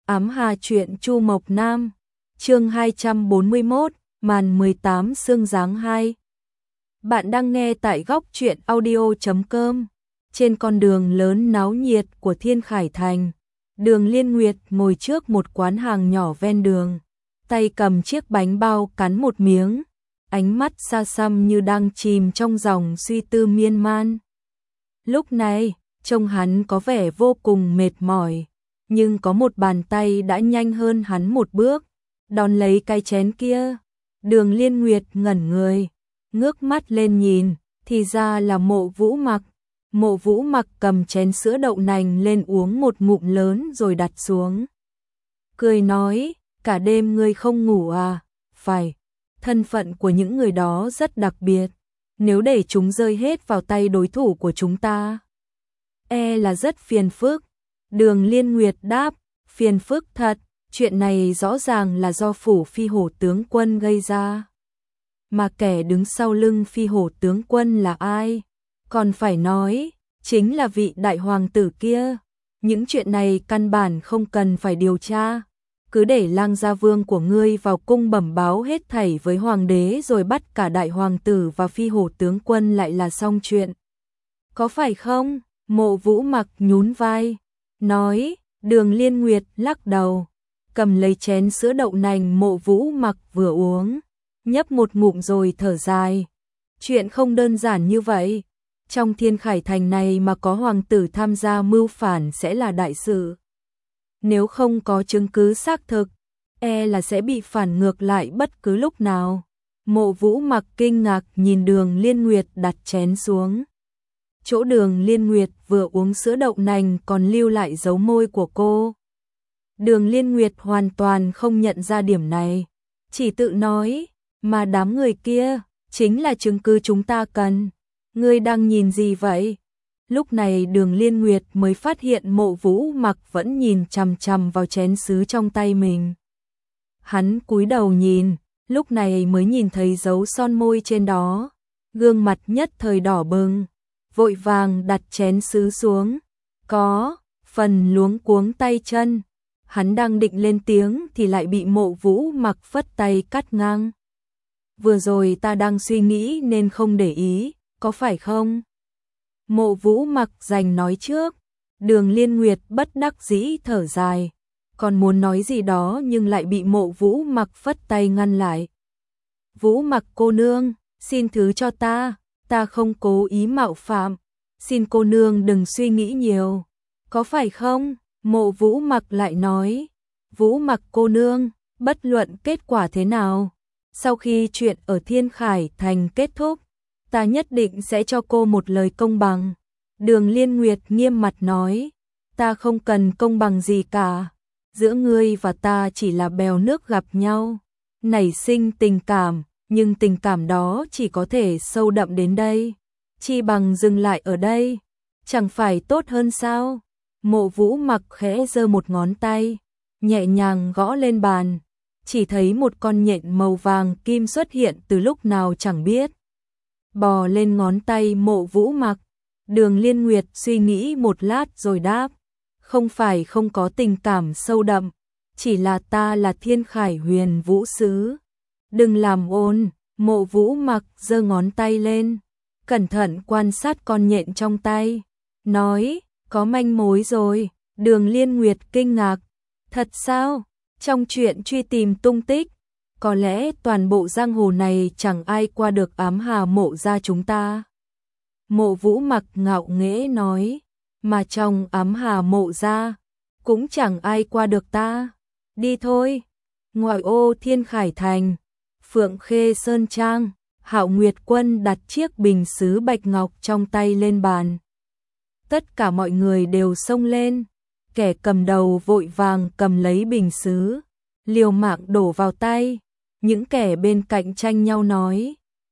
Ám Hà truyện Chu Mộc Nam, chương 241, màn 18 sương giáng 2. Bạn đang nghe tại góc truyện audio.com. Trên con đường lớn náo nhiệt của Thiên Khải Thành, Đường Liên Nguyệt ngồi trước một quán hàng nhỏ ven đường, tay cầm chiếc bánh bao cắn một miếng, ánh mắt xa xăm như đang chìm trong dòng suy tư miên man. Lúc này, trông hắn có vẻ vô cùng mệt mỏi, nhưng có một bàn tay đã nhanh hơn hắn một bước, đón lấy cái chén kia. Đường Liên Nguyệt ngẩn người, ngước mắt lên nhìn, thì ra là Mộ Vũ Mặc. Mộ Vũ Mặc cầm chén sữa đậu nành lên uống một ngụm lớn rồi đặt xuống. Cười nói, cả đêm ngươi không ngủ à? Phải, thân phận của những người đó rất đặc biệt, nếu để chúng rơi hết vào tay đối thủ của chúng ta, là rất phiền phức. Đường Liên Nguyệt đáp, phiền phức thật, chuyện này rõ ràng là do phủ Phi Hổ tướng quân gây ra. Mà kẻ đứng sau lưng Phi Hổ tướng quân là ai? Còn phải nói, chính là vị đại hoàng tử kia. Những chuyện này căn bản không cần phải điều tra, cứ để Lang Gia Vương của ngươi vào cung bẩm báo hết thảy với hoàng đế rồi bắt cả đại hoàng tử và Phi Hổ tướng quân lại là xong chuyện. Có phải không? Mộ Vũ Mặc nhún vai, nói. Đường Liên Nguyệt lắc đầu, cầm lấy chén sữa đậu nành Mộ Vũ Mặc vừa uống, nhấp một ngụm rồi thở dài. Chuyện không đơn giản như vậy, trong Thiên Khải Thành này mà có hoàng tử tham gia mưu phản sẽ là đại sự. Nếu không có chứng cứ xác thực, là sẽ bị phản ngược lại bất cứ lúc nào. Mộ Vũ Mặc kinh ngạc nhìn Đường Liên Nguyệt đặt chén xuống. Chỗ Đường Liên Nguyệt vừa uống sữa đậu nành còn lưu lại dấu môi của cô. Đường Liên Nguyệt hoàn toàn không nhận ra điểm này, chỉ tự nói, mà đám người kia chính là chứng cứ chúng ta cần. Ngươi đang nhìn gì vậy? Lúc này Đường Liên Nguyệt mới phát hiện Mộ Vũ Mặc vẫn nhìn chằm chằm vào chén sứ trong tay mình. Hắn cúi đầu nhìn, lúc này mới nhìn thấy dấu son môi trên đó, gương mặt nhất thời đỏ bừng, vội vàng đặt chén sứ xuống, có phần luống cuống tay chân. Hắn đang định lên tiếng thì lại bị Mộ Vũ Mặc phất tay cắt ngang. Vừa rồi ta đang suy nghĩ nên không để ý, có phải không? Mộ Vũ Mặc giành nói trước. Đường Liên Nguyệt bất đắc dĩ thở dài, còn muốn nói gì đó nhưng lại bị Mộ Vũ Mặc phất tay ngăn lại. Vũ Mặc cô nương, xin thứ cho ta không cố ý mạo phạm, xin cô nương đừng suy nghĩ nhiều, có phải không? Mộ Vũ Mặc lại nói, Vũ Mặc cô nương, bất luận kết quả thế nào, sau khi chuyện ở Thiên Khải Thành kết thúc, ta nhất định sẽ cho cô một lời công bằng. Đường Liên Nguyệt nghiêm mặt nói, ta không cần công bằng gì cả, giữa ngươi và ta chỉ là bèo nước gặp nhau, nảy sinh tình cảm, nhưng tình cảm đó chỉ có thể sâu đậm đến đây, chi bằng dừng lại ở đây, chẳng phải tốt hơn sao? Mộ Vũ Mặc khẽ giơ một ngón tay, nhẹ nhàng gõ lên bàn, chỉ thấy một con nhện màu vàng kim xuất hiện từ lúc nào chẳng biết, bò lên ngón tay Mộ Vũ Mặc. Đường Liên Nguyệt suy nghĩ một lát rồi đáp, không phải không có tình cảm sâu đậm, chỉ là ta là Thiên Khải Huyền Vũ Sứ. Đừng làm ồn. Mộ Vũ Mặc giơ ngón tay lên, cẩn thận quan sát con nhện trong tay, nói, có manh mối rồi. Đường Liên Nguyệt kinh ngạc, thật sao? Trong chuyện truy tìm tung tích, có lẽ toàn bộ giang hồ này chẳng ai qua được Ám Hà Mộ gia chúng ta. Mộ Vũ Mặc ngạo nghễ nói, mà trong Ám Hà Mộ gia cũng chẳng ai qua được ta. Đi thôi. Ngoại ô Thiên Khải Thành, Phượng Khê Sơn Trang, Hạo Nguyệt Quân đặt chiếc bình sứ bạch ngọc trong tay lên bàn. Tất cả mọi người đều xông lên, kẻ cầm đầu vội vàng cầm lấy bình sứ, liều mạng đổ vào tay. Những kẻ bên cạnh tranh nhau nói,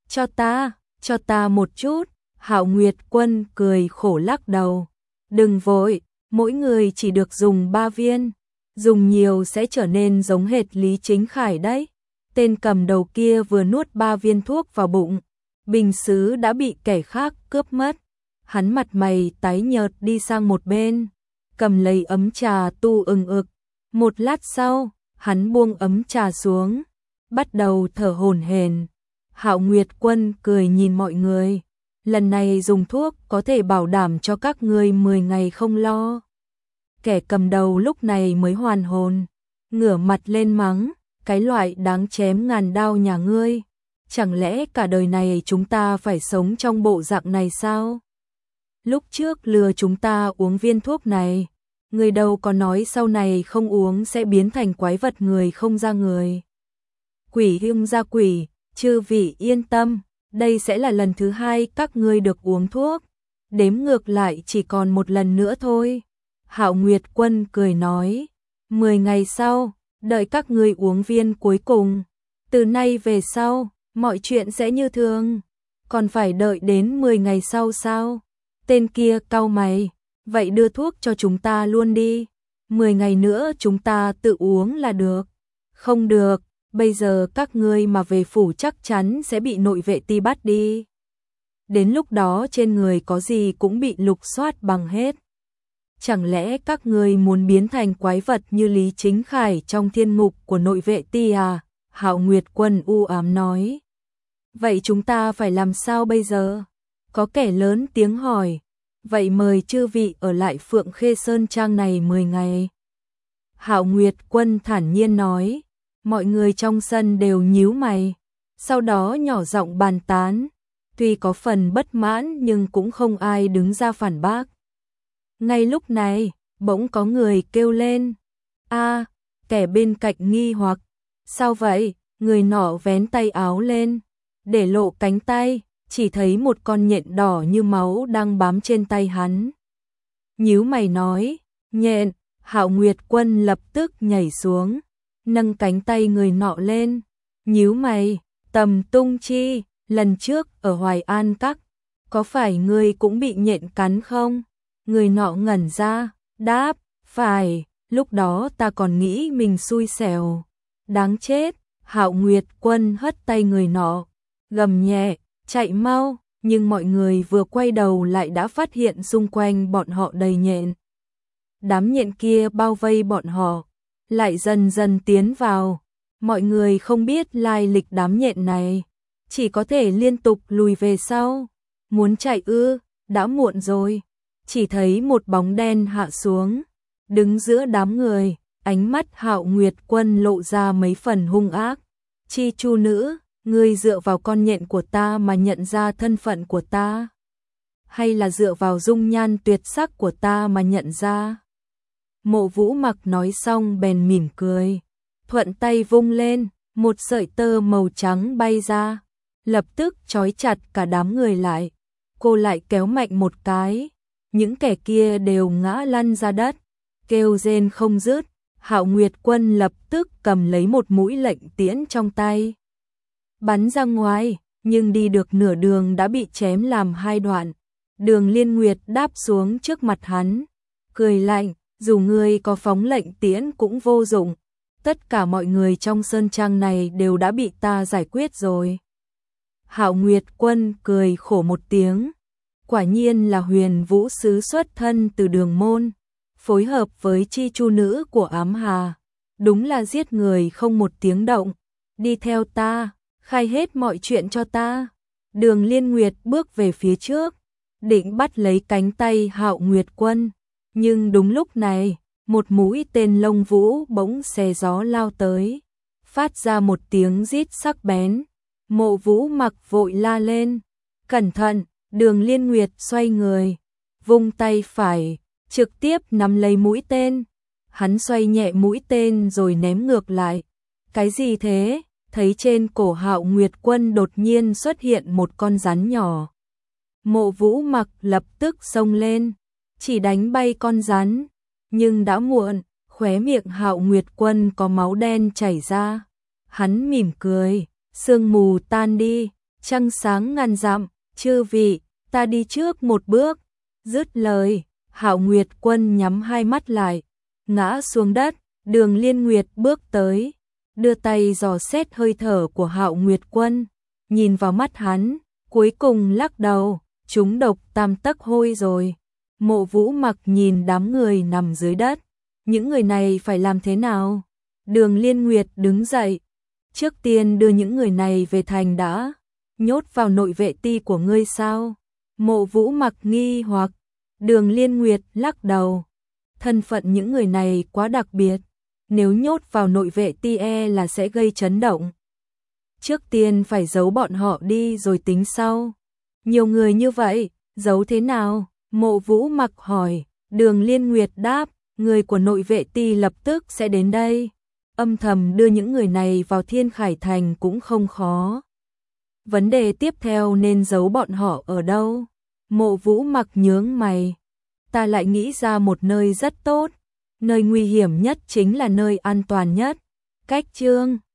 cho ta một chút. Hạo Nguyệt Quân cười khổ lắc đầu, đừng vội, mỗi người chỉ được dùng 3 viên, dùng nhiều sẽ trở nên giống hệt Lý Chính Khải đấy. Tên cầm đầu kia vừa nuốt 3 viên thuốc vào bụng, bình sứ đã bị kẻ khác cướp mất. Hắn mặt mày tái nhợt đi sang một bên, cầm lấy ấm trà tu ừng ực, Một lát sau, hắn buông ấm trà xuống, bắt đầu thở hổn hển. Hạo Nguyệt Quân cười nhìn mọi người, lần này dùng thuốc có thể bảo đảm cho các ngươi 10 ngày không lo. Kẻ cầm đầu lúc này mới hoàn hồn, ngửa mặt lên mắng, cái loại đáng chém ngàn đao nhà ngươi, chẳng lẽ cả đời này chúng ta phải sống trong bộ dạng này sao? Lúc trước lừa chúng ta uống viên thuốc này, người đâu có nói sau này không uống sẽ biến thành quái vật người không ra người. Quỷ hương ra quỷ, chư vị yên tâm, đây sẽ là lần thứ 2 các ngươi được uống thuốc, đếm ngược lại chỉ còn một lần nữa thôi. Hạo Nguyệt Quân cười nói, 10 ngày sau, đợi các ngươi uống viên cuối cùng, từ nay về sau, mọi chuyện sẽ như thường, còn phải đợi đến 10 ngày sau sao? Tên kia cau mày, vậy đưa thuốc cho chúng ta luôn đi, 10 ngày nữa chúng ta tự uống là được. Không được, bây giờ các ngươi mà về phủ chắc chắn sẽ bị nội vệ ti bắt đi. Đến lúc đó trên người có gì cũng bị lục soát bằng hết. Chẳng lẽ các ngươi muốn biến thành quái vật như Lý Chính Khải trong thiên ngục của nội vệ ti à? Hạo Nguyệt Quân u ám nói. Vậy chúng ta phải làm sao bây giờ? Có kẻ lớn tiếng hỏi. Vậy mời chư vị ở lại Phượng Khê Sơn Trang này 10 ngày. Hạo Nguyệt Quân thản nhiên nói. Mọi người trong sân đều nhíu mày, sau đó nhỏ giọng bàn tán, tuy có phần bất mãn nhưng cũng không ai đứng ra phản bác. Ngay lúc này, bỗng có người kêu lên, a, kẻ bên cạnh nghi hoặc, sao vậy? Người nọ vén tay áo lên, để lộ cánh tay, chỉ thấy một con nhện đỏ như máu đang bám trên tay hắn. Nhíu mày nói, nhện. Hạo Nguyệt Quân lập tức nhảy xuống, nâng cánh tay người nọ lên, nhíu mày, Tầm Tung Chi, lần trước ở Hoài An Các, có phải ngươi cũng bị nhện cắn không? Người nọ ngẩn ra, đáp, phải, lúc đó ta còn nghĩ mình xui xẻo. Đáng chết, Hạo Nguyệt Quân hất tay người nọ, gầm nhẹ, chạy mau, nhưng mọi người vừa quay đầu lại đã phát hiện xung quanh bọn họ đầy nhện. Đám nhện kia bao vây bọn họ, lại dần dần tiến vào. Mọi người không biết lai lịch đám nhện này, chỉ có thể liên tục lùi về sau. Muốn chạy ư, đã muộn rồi. Chỉ thấy một bóng đen hạ xuống, đứng giữa đám người, ánh mắt Hạo Nguyệt Quân lộ ra mấy phần hung ác. Chi Chu nữ, ngươi dựa vào con nhện của ta mà nhận ra thân phận của ta? Hay là dựa vào dung nhan tuyệt sắc của ta mà nhận ra? Mộ Vũ Mặc nói xong bèn mỉm cười, thuận tay vung lên, một sợi tơ màu trắng bay ra, lập tức trói chặt cả đám người lại. Cô lại kéo mạnh một cái, những kẻ kia đều ngã lăn ra đất, kêu rên không dứt. Hạo Nguyệt Quân lập tức cầm lấy một mũi lệnh tiễn trong tay, bắn ra ngoài, nhưng đi được nửa đường đã bị chém làm 2 đoạn. Đường Liên Nguyệt đáp xuống trước mặt hắn, cười lạnh, dù ngươi có phóng lệnh tiễn cũng vô dụng, tất cả mọi người trong sơn trang này đều đã bị ta giải quyết rồi. Hạo Nguyệt Quân cười khổ một tiếng, quả nhiên là Huyền Vũ sứ xuất thân từ Đường môn, phối hợp với Chi Chu nữ của Ám Hà, đúng là giết người không một tiếng động. Đi theo ta, khai hết mọi chuyện cho ta. Đường Liên Nguyệt bước về phía trước, định bắt lấy cánh tay Hạo Nguyệt Quân, nhưng đúng lúc này, một mũi tên lông vũ bỗng xé gió lao tới, phát ra một tiếng rít sắc bén. Mộ Vũ Mặc vội la lên, cẩn thận. Đường Liên Nguyệt xoay người, vung tay phải, trực tiếp nắm lấy mũi tên. Hắn xoay nhẹ mũi tên rồi ném ngược lại. Cái gì thế? Thấy trên cổ Hạo Nguyệt Quân đột nhiên xuất hiện một con rắn nhỏ. Mộ Vũ Mặc lập tức xông lên, chỉ đánh bay con rắn, nhưng đã muộn, khóe miệng Hạo Nguyệt Quân có máu đen chảy ra. Hắn mỉm cười, sương mù tan đi, trăng sáng ngàn dặm, chư vị, ta đi trước một bước. Dứt lời, Hạo Nguyệt Quân nhắm hai mắt lại, ngã xuống đất. Đường Liên Nguyệt bước tới, đưa tay dò xét hơi thở của Hạo Nguyệt Quân, nhìn vào mắt hắn, cuối cùng lắc đầu, trúng độc tam tấc hôi rồi. Mộ Vũ Mặc nhìn đám người nằm dưới đất, Những người này phải làm thế nào? Đường Liên Nguyệt đứng dậy. Trước tiên đưa những người này về thành đã. Nhốt vào nội vệ ti của ngươi sao? Mộ Vũ Mặc nghi hoặc. Đường Liên Nguyệt lắc đầu. Thân phận những người này quá đặc biệt. Nếu nhốt vào nội vệ ti là sẽ gây chấn động. Trước tiên phải giấu bọn họ đi rồi tính sau. Nhiều người như vậy, giấu thế nào? Mộ Vũ Mặc hỏi. Đường Liên Nguyệt đáp, người của nội vệ ti lập tức sẽ đến đây. Âm thầm đưa những người này vào Thiên Khải Thành cũng không khó. Vấn đề tiếp theo nên giấu bọn họ ở đâu? Mộ Vũ Mặc nhướng mày. Ta lại nghĩ ra một nơi rất tốt. Nơi nguy hiểm nhất chính là nơi an toàn nhất. Cách Chương